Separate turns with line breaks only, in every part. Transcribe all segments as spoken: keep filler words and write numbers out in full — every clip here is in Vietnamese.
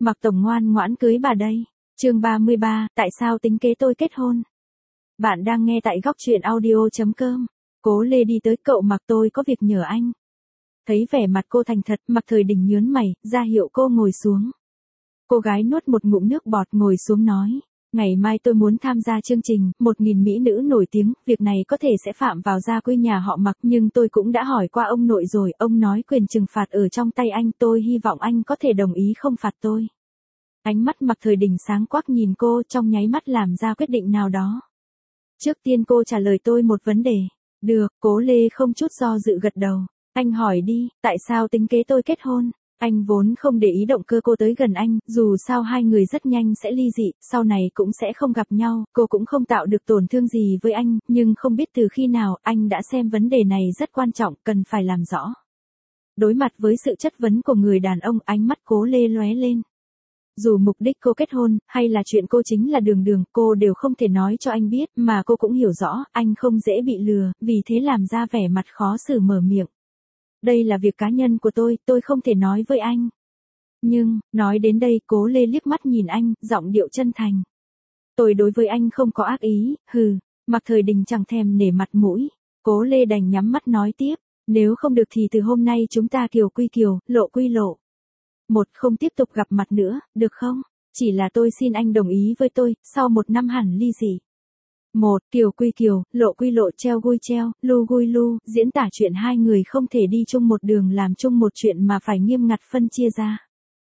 Mạc Tổng ngoan ngoãn cưới bà đây. Chương ba mươi ba, tại sao tính kế tôi kết hôn? Bạn đang nghe tại góc truyện audio chấm com. Cố Lê đi tới, cậu Mạc, tôi có việc nhờ anh. Thấy vẻ mặt cô thành thật, Mạc Thời Đình nhớn mày, ra hiệu cô ngồi xuống. Cô gái nuốt một ngụm nước bọt, ngồi xuống nói. Ngày mai tôi muốn tham gia chương trình, một nghìn mỹ nữ nổi tiếng, việc này có thể sẽ phạm vào gia quy nhà họ Mạc, nhưng tôi cũng đã hỏi qua ông nội rồi, ông nói quyền trừng phạt ở trong tay anh, tôi hy vọng anh có thể đồng ý không phạt tôi. Ánh mắt Mạc Thời Đình sáng quắc nhìn cô, trong nháy mắt làm ra quyết định nào đó. Trước tiên cô trả lời tôi một vấn đề. Được, Cố Lê không chút do dự gật đầu. Anh hỏi đi, tại sao tính kế tôi kết hôn? Anh vốn không để ý động cơ cô tới gần anh, dù sao hai người rất nhanh sẽ ly dị, sau này cũng sẽ không gặp nhau, cô cũng không tạo được tổn thương gì với anh, nhưng không biết từ khi nào anh đã xem vấn đề này rất quan trọng, cần phải làm rõ. Đối mặt với sự chất vấn của người đàn ông, ánh mắt Cố Lê lóe lên. Dù mục đích cô kết hôn, hay là chuyện cô chính là Đường Đường, cô đều không thể nói cho anh biết, mà cô cũng hiểu rõ, anh không dễ bị lừa, vì thế làm ra vẻ mặt khó xử mở miệng. Đây là việc cá nhân của tôi, tôi không thể nói với anh. Nhưng, nói đến đây, Cố Lê liếc mắt nhìn anh, giọng điệu chân thành. Tôi đối với anh không có ác ý, hừ, Mạc Thời Đình chẳng thèm nể mặt mũi. Cố Lê đành nhắm mắt nói tiếp, nếu không được thì từ hôm nay chúng ta kiều quy kiều, lộ quy lộ. Một, không tiếp tục gặp mặt nữa, được không? Chỉ là tôi xin anh đồng ý với tôi, sau một năm hẳn ly dị. Một, kiều quy kiều, lộ quy lộ, treo gui treo, lu gui lu, diễn tả chuyện hai người không thể đi chung một đường, làm chung một chuyện mà phải nghiêm ngặt phân chia ra.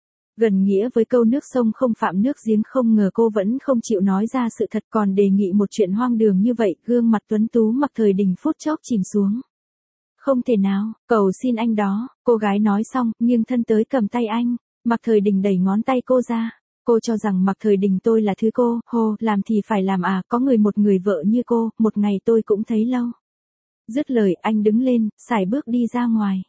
Gần nghĩa với câu nước sông không phạm nước giếng, không ngờ cô vẫn không chịu nói ra sự thật, còn đề nghị một chuyện hoang đường như vậy, gương mặt tuấn tú Mạc Thời Đình phút chốc chìm xuống. Không thể nào, cầu xin anh đó, cô gái nói xong, nghiêng thân tới cầm tay anh, Mạc Thời Đình đẩy ngón tay cô ra. Cô cho rằng Mạc Thời Đình tôi là thứ cô, hô, làm thì phải làm à, có người một người vợ như cô, một ngày tôi cũng thấy lâu. Dứt lời, anh đứng lên, sải bước đi ra ngoài.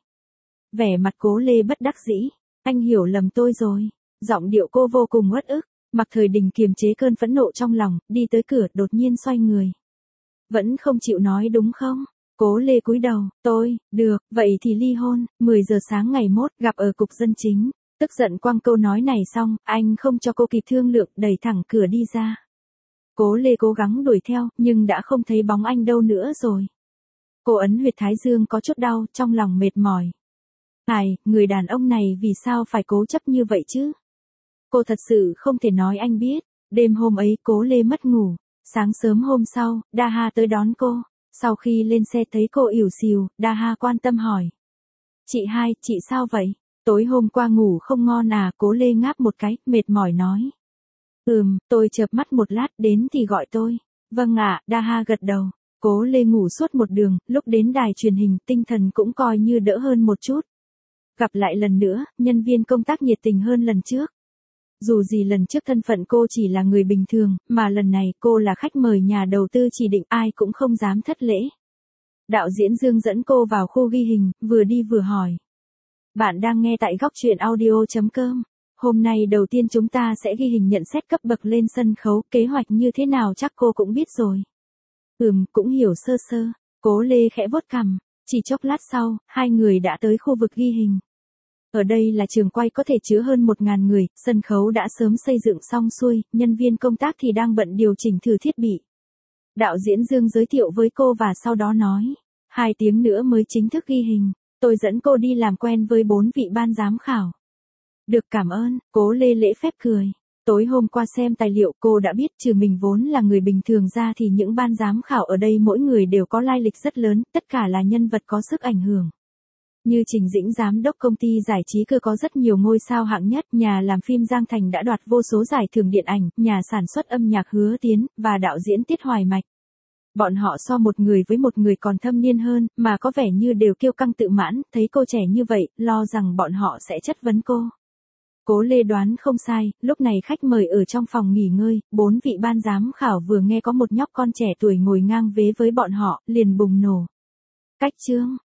Vẻ mặt Cố Lê bất đắc dĩ, anh hiểu lầm tôi rồi. Giọng điệu cô vô cùng uất ức, Mạc Thời Đình kiềm chế cơn phẫn nộ trong lòng, đi tới cửa, đột nhiên xoay người. Vẫn không chịu nói đúng không? Cố Lê cúi đầu, tôi, được, vậy thì ly hôn, mười giờ sáng ngày mốt, gặp ở cục dân chính. Tức giận quăng câu nói này xong, anh không cho cô kịp thương lượng, đẩy thẳng cửa đi ra. Cố Lê cố gắng đuổi theo, nhưng đã không thấy bóng anh đâu nữa rồi. Cô ấn huyệt thái dương có chút đau, trong lòng mệt mỏi. Này, người đàn ông này vì sao phải cố chấp như vậy chứ? Cô thật sự không thể nói anh biết. Đêm hôm ấy Cố Lê mất ngủ. Sáng sớm hôm sau, Daha tới đón cô. Sau khi lên xe thấy cô ỉu xìu, Daha quan tâm hỏi. Chị hai, chị sao vậy? Tối hôm qua ngủ không ngon à? Cố Lê ngáp một cái, mệt mỏi nói. Ừm, tôi chợp mắt một lát, đến thì gọi tôi. Vâng ạ, à, Daha gật đầu. Cố Lê ngủ suốt một đường, lúc đến đài truyền hình, tinh thần cũng coi như đỡ hơn một chút. Gặp lại lần nữa, nhân viên công tác nhiệt tình hơn lần trước. Dù gì lần trước thân phận cô chỉ là người bình thường, mà lần này cô là khách mời nhà đầu tư chỉ định, ai cũng không dám thất lễ. Đạo diễn Dương dẫn cô vào khu ghi hình, vừa đi vừa hỏi. Bạn đang nghe tại góc truyện audio chấm com. Hôm nay đầu tiên chúng ta sẽ ghi hình nhận xét cấp bậc lên sân khấu, kế hoạch như thế nào chắc cô cũng biết rồi. Ừm, cũng hiểu sơ sơ. Cố Lê khẽ vuốt cằm, chỉ chốc lát sau, hai người đã tới khu vực ghi hình. Ở đây là trường quay có thể chứa hơn một ngàn người, sân khấu đã sớm xây dựng xong xuôi, nhân viên công tác thì đang bận điều chỉnh thử thiết bị. Đạo diễn Dương giới thiệu với cô và sau đó nói, hai tiếng nữa mới chính thức ghi hình, tôi dẫn cô đi làm quen với bốn vị ban giám khảo. Được, cảm ơn, Cố Lê lễ phép cười. Tối hôm qua xem tài liệu cô đã biết trừ mình vốn là người bình thường ra thì những ban giám khảo ở đây mỗi người đều có lai lịch rất lớn, tất cả là nhân vật có sức ảnh hưởng. Như Trình Dĩnh giám đốc công ty giải trí cơ có rất nhiều ngôi sao hạng nhất, nhà làm phim Giang Thành đã đoạt vô số giải thưởng điện ảnh, nhà sản xuất âm nhạc Hứa Tiến, và đạo diễn Tiết Hoài Mạch. Bọn họ so một người với một người còn thâm niên hơn, mà có vẻ như đều kiêu căng tự mãn, thấy cô trẻ như vậy, lo rằng bọn họ sẽ chất vấn cô. Cố Lê đoán không sai, lúc này khách mời ở trong phòng nghỉ ngơi, bốn vị ban giám khảo vừa nghe có một nhóc con trẻ tuổi ngồi ngang vế với bọn họ, liền bùng nổ. Cách chương,